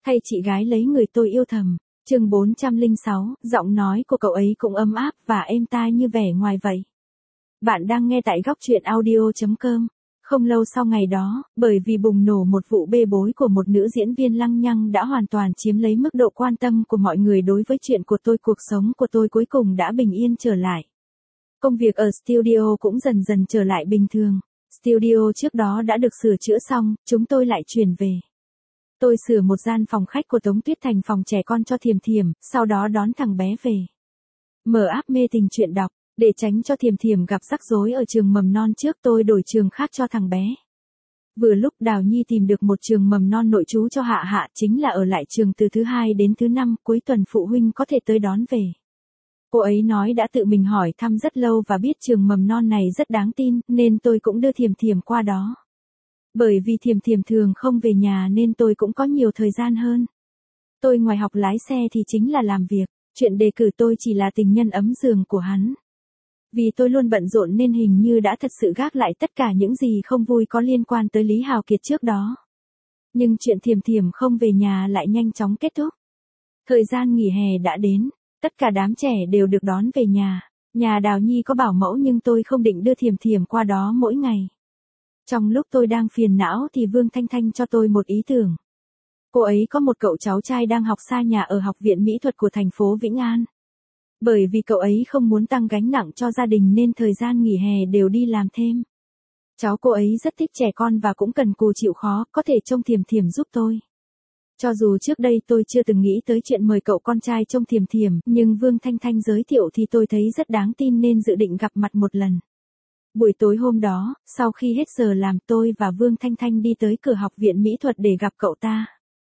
Thay chị gái lấy người tôi yêu thầm. Chương 406, giọng nói của cậu ấy cũng ấm áp và êm tai như vẻ ngoài vậy. Bạn đang nghe tại góc truyện audio.com. Không lâu sau ngày đó, bởi vì bùng nổ một vụ bê bối của một nữ diễn viên lăng nhăng đã hoàn toàn chiếm lấy mức độ quan tâm của mọi người đối với chuyện của tôi, cuộc sống của tôi cuối cùng đã bình yên trở lại. Công việc ở studio cũng dần dần trở lại bình thường. Studio trước đó đã được sửa chữa xong, chúng tôi lại chuyển về. Tôi sửa một gian phòng khách của Tống Tuyết thành phòng trẻ con cho Thiềm Thiềm, sau đó đón thằng bé về. Mở app mê tình truyện đọc, để tránh cho Thiềm Thiềm gặp rắc rối ở trường mầm non trước tôi đổi trường khác cho thằng bé. Vừa lúc Đào Nhi tìm được một trường mầm non nội trú cho Hạ Hạ, chính là ở lại trường từ thứ 2 đến thứ 5, cuối tuần phụ huynh có thể tới đón về. Cô ấy nói đã tự mình hỏi thăm rất lâu và biết trường mầm non này rất đáng tin, nên tôi cũng đưa Thiềm Thiềm qua đó. Bởi vì Thiềm Thiềm thường không về nhà nên tôi cũng có nhiều thời gian hơn. Tôi ngoài học lái xe thì chính là làm việc, chuyện đề cử tôi chỉ là tình nhân ấm giường của hắn. Vì tôi luôn bận rộn nên hình như đã thật sự gác lại tất cả những gì không vui có liên quan tới Lý Hào Kiệt trước đó. Nhưng chuyện Thiềm Thiềm không về nhà lại nhanh chóng kết thúc. Thời gian nghỉ hè đã đến, tất cả đám trẻ đều được đón về nhà. Nhà Đào Nhi có bảo mẫu nhưng tôi không định đưa Thiềm Thiềm qua đó mỗi ngày. Trong lúc tôi đang phiền não thì Vương Thanh Thanh cho tôi một ý tưởng. Cô ấy có một cậu cháu trai đang học xa nhà ở Học viện Mỹ thuật của thành phố Vĩnh An. Bởi vì cậu ấy không muốn tăng gánh nặng cho gia đình nên thời gian nghỉ hè đều đi làm thêm. Cháu cô ấy rất thích trẻ con và cũng cần cù chịu khó, có thể trông Thiềm Thiềm giúp tôi. Cho dù trước đây tôi chưa từng nghĩ tới chuyện mời cậu con trai trông Thiềm Thiềm, nhưng Vương Thanh Thanh giới thiệu thì tôi thấy rất đáng tin nên dự định gặp mặt một lần. Buổi tối hôm đó, sau khi hết giờ làm tôi và Vương Thanh Thanh đi tới cửa Học viện Mỹ thuật để gặp cậu ta.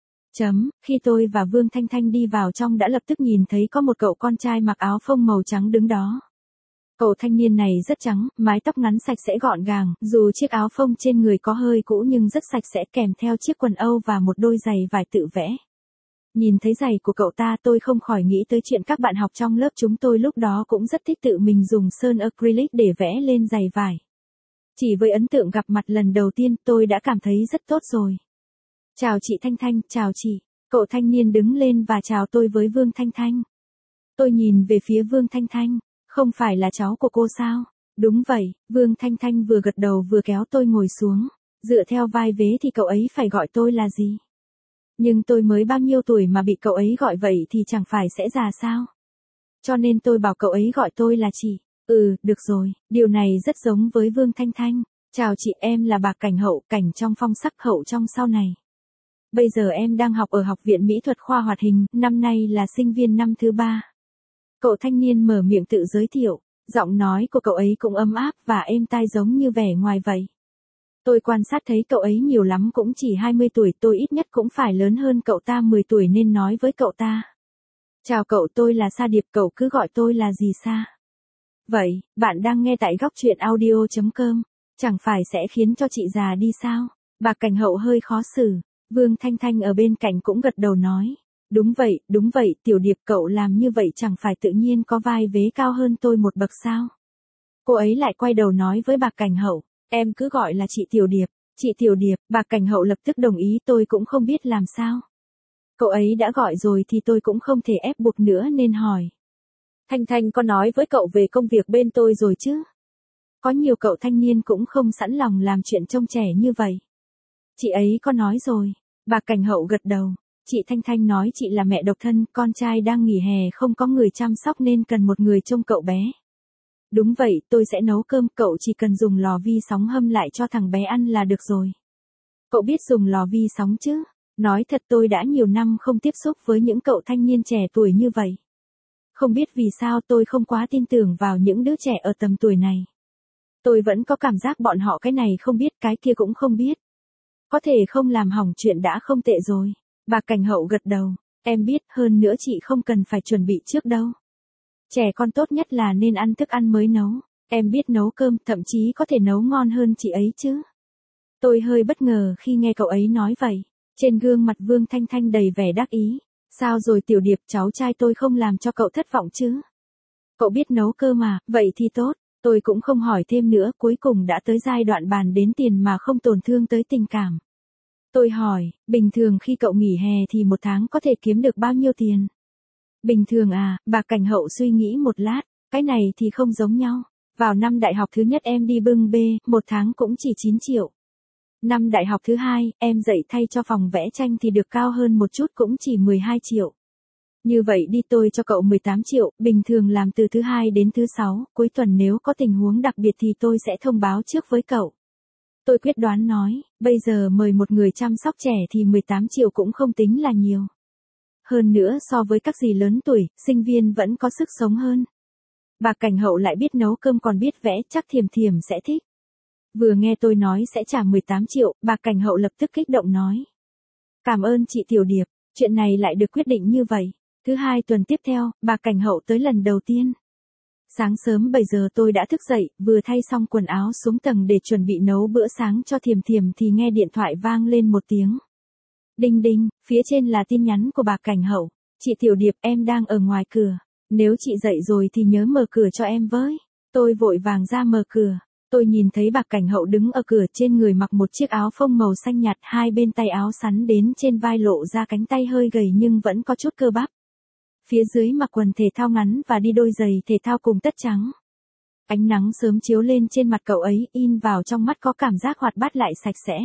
Khi tôi và Vương Thanh Thanh đi vào trong đã lập tức nhìn thấy có một cậu con trai mặc áo phông màu trắng đứng đó. Cậu thanh niên này rất trắng, mái tóc ngắn sạch sẽ gọn gàng, dù chiếc áo phông trên người có hơi cũ nhưng rất sạch sẽ, kèm theo chiếc quần Âu và một đôi giày vải tự vẽ. Nhìn thấy giày của cậu ta tôi không khỏi nghĩ tới chuyện các bạn học trong lớp chúng tôi lúc đó cũng rất thích tự mình dùng sơn acrylic để vẽ lên giày vải. Chỉ với ấn tượng gặp mặt lần đầu tiên tôi đã cảm thấy rất tốt rồi. Chào chị Thanh Thanh, chào chị. Cậu thanh niên đứng lên và chào tôi với Vương Thanh Thanh. Tôi nhìn về phía Vương Thanh Thanh, không phải là cháu của cô sao? Đúng vậy, Vương Thanh Thanh vừa gật đầu vừa kéo tôi ngồi xuống. Dựa theo vai vế thì cậu ấy phải gọi tôi là gì? Nhưng tôi mới bao nhiêu tuổi mà bị cậu ấy gọi vậy thì chẳng phải sẽ già sao? Cho nên tôi bảo cậu ấy gọi tôi là chị. Được rồi, điều này rất giống với Vương Thanh Thanh. Chào chị, em là Bạc Cảnh Hậu, cảnh trong phong sắc, hậu trong sau này. Bây giờ em đang học ở Học viện Mỹ thuật khoa hoạt hình, năm nay là sinh viên năm thứ 3. Cậu thanh niên mở miệng tự giới thiệu, giọng nói của cậu ấy cũng ấm áp và êm tai giống như vẻ ngoài vậy. Tôi quan sát thấy cậu ấy nhiều lắm cũng chỉ 20 tuổi, tôi ít nhất cũng phải lớn hơn cậu ta 10 tuổi nên nói với cậu ta. Chào cậu, tôi là Sa Điệp, cậu cứ gọi tôi là gì Sa. Vậy, bạn đang nghe tại góc truyện audio.com, chẳng phải sẽ khiến cho chị già đi sao? Bạc Cảnh Hậu hơi khó xử. Vương Thanh Thanh ở bên cạnh cũng gật đầu nói. Đúng vậy, Tiểu Điệp, cậu làm như vậy chẳng phải tự nhiên có vai vế cao hơn tôi một bậc sao? Cô ấy lại quay đầu nói với Bạc Cảnh Hậu, em cứ gọi là chị Tiểu Điệp. Chị Tiểu Điệp, Bạc Cảnh Hậu lập tức đồng ý, tôi cũng không biết làm sao. Cậu ấy đã gọi rồi thì tôi cũng không thể ép buộc nữa nên hỏi. Thanh Thanh có nói với cậu về công việc bên tôi rồi chứ? Có nhiều cậu thanh niên cũng không sẵn lòng làm chuyện trông trẻ như vậy. Chị ấy có nói rồi. Bạc Cảnh Hậu gật đầu. Chị Thanh Thanh nói chị là mẹ độc thân, con trai đang nghỉ hè không có người chăm sóc nên cần một người trông cậu bé. Đúng vậy, tôi sẽ nấu cơm, cậu chỉ cần dùng lò vi sóng hâm lại cho thằng bé ăn là được rồi. Cậu biết dùng lò vi sóng chứ? Nói thật tôi đã nhiều năm không tiếp xúc với những cậu thanh niên trẻ tuổi như vậy. Không biết vì sao tôi không quá tin tưởng vào những đứa trẻ ở tầm tuổi này. Tôi vẫn có cảm giác bọn họ cái này không biết cái kia cũng không biết. Có thể không làm hỏng chuyện đã không tệ rồi. Bạc Cảnh Hậu gật đầu. Em biết, hơn nữa chị không cần phải chuẩn bị trước đâu. Trẻ con tốt nhất là nên ăn thức ăn mới nấu. Em biết nấu cơm, thậm chí có thể nấu ngon hơn chị ấy chứ. Tôi hơi bất ngờ khi nghe cậu ấy nói vậy. Trên gương mặt Vương Thanh Thanh đầy vẻ đắc ý. Sao rồi Tiểu Điệp, cháu trai tôi không làm cho cậu thất vọng chứ? Cậu biết nấu cơm mà, vậy thì tốt. Tôi cũng không hỏi thêm nữa, cuối cùng đã tới giai đoạn bàn đến tiền mà không tổn thương tới tình cảm. Tôi hỏi, bình thường khi cậu nghỉ hè thì một tháng có thể kiếm được bao nhiêu tiền? Bình thường à, bà Cảnh Hậu suy nghĩ một lát, cái này thì không giống nhau. Vào năm đại học thứ nhất em đi bưng bê, một tháng cũng chỉ 9 triệu. Năm đại học thứ hai, em dạy thay cho phòng vẽ tranh thì được cao hơn một chút cũng chỉ 12 triệu. Như vậy đi tôi cho cậu 18 triệu, bình thường làm từ thứ hai đến thứ sáu, cuối tuần nếu có tình huống đặc biệt thì tôi sẽ thông báo trước với cậu. Tôi quyết đoán nói, bây giờ mời một người chăm sóc trẻ thì 18 triệu cũng không tính là nhiều. Hơn nữa so với các dì lớn tuổi, sinh viên vẫn có sức sống hơn. Bà Cảnh Hậu lại biết nấu cơm còn biết vẽ, chắc Thiềm Thiềm sẽ thích. Vừa nghe tôi nói sẽ trả 18 triệu, bà Cảnh Hậu lập tức kích động nói. Cảm ơn chị Tiểu Điệp, chuyện này lại được quyết định như vậy. Thứ hai tuần tiếp theo, bà Cảnh Hậu tới lần đầu tiên. Sáng sớm 7 giờ tôi đã thức dậy, vừa thay xong quần áo xuống tầng để chuẩn bị nấu bữa sáng cho Thiềm Thiềm thì nghe điện thoại vang lên một tiếng. Đinh đinh, phía trên là tin nhắn của bà Cảnh Hậu. Chị Tiểu Điệp, em đang ở ngoài cửa. Nếu chị dậy rồi thì nhớ mở cửa cho em với. Tôi vội vàng ra mở cửa. Tôi nhìn thấy bà Cảnh Hậu đứng ở cửa, trên người mặc một chiếc áo phông màu xanh nhạt, hai bên tay áo sắn đến trên vai lộ ra cánh tay hơi gầy nhưng vẫn có chút cơ bắp. Phía dưới mặc quần thể thao ngắn và đi đôi giày thể thao cùng tất trắng. Ánh nắng sớm chiếu lên trên mặt cậu ấy, in vào trong mắt có cảm giác hoạt bát lại sạch sẽ.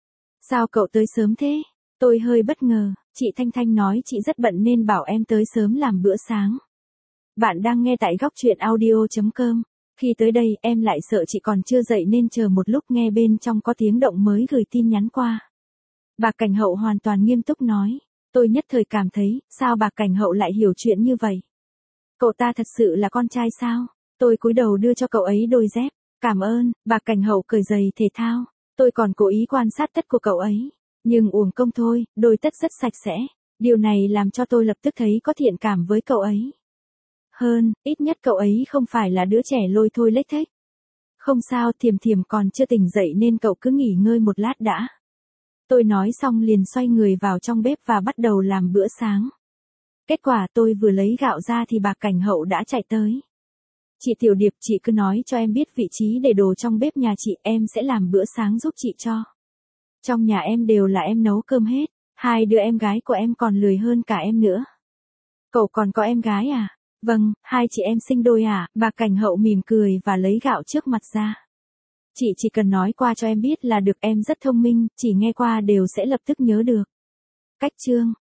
Sao cậu tới sớm thế? Tôi hơi bất ngờ, chị Thanh Thanh nói chị rất bận nên bảo em tới sớm làm bữa sáng. Bạn đang nghe tại góc truyện audio.com. Khi tới đây em lại sợ chị còn chưa dậy nên chờ một lúc nghe bên trong có tiếng động mới gửi tin nhắn qua. Bà Cảnh Hậu hoàn toàn nghiêm túc nói. Tôi nhất thời cảm thấy, sao bà Cảnh Hậu lại hiểu chuyện như vậy? Cậu ta thật sự là con trai sao? Tôi cúi đầu đưa cho cậu ấy đôi dép. Cảm ơn, bà Cảnh Hậu cởi giày thể thao. Tôi còn cố ý quan sát tất của cậu ấy. Nhưng uổng công thôi, đôi tất rất sạch sẽ. Điều này làm cho tôi lập tức thấy có thiện cảm với cậu ấy. Hơn, ít nhất cậu ấy không phải là đứa trẻ lôi thôi lếch thếch. Không sao, Thiềm Thiềm còn chưa tỉnh dậy nên cậu cứ nghỉ ngơi một lát đã. Tôi nói xong liền xoay người vào trong bếp và bắt đầu làm bữa sáng. Kết quả tôi vừa lấy gạo ra thì bà Cảnh Hậu đã chạy tới. Chị Tiểu Điệp, chị cứ nói cho em biết vị trí để đồ trong bếp nhà chị, em sẽ làm bữa sáng giúp chị cho. Trong nhà em đều là em nấu cơm hết, hai đứa em gái của em còn lười hơn cả em nữa. Cậu còn có em gái à? Vâng, hai chị em sinh đôi à? Bà Cảnh Hậu mỉm cười và lấy gạo trước mặt ra. Chị chỉ cần nói qua cho em biết là được, em rất thông minh, chỉ nghe qua đều sẽ lập tức nhớ được. Cách chương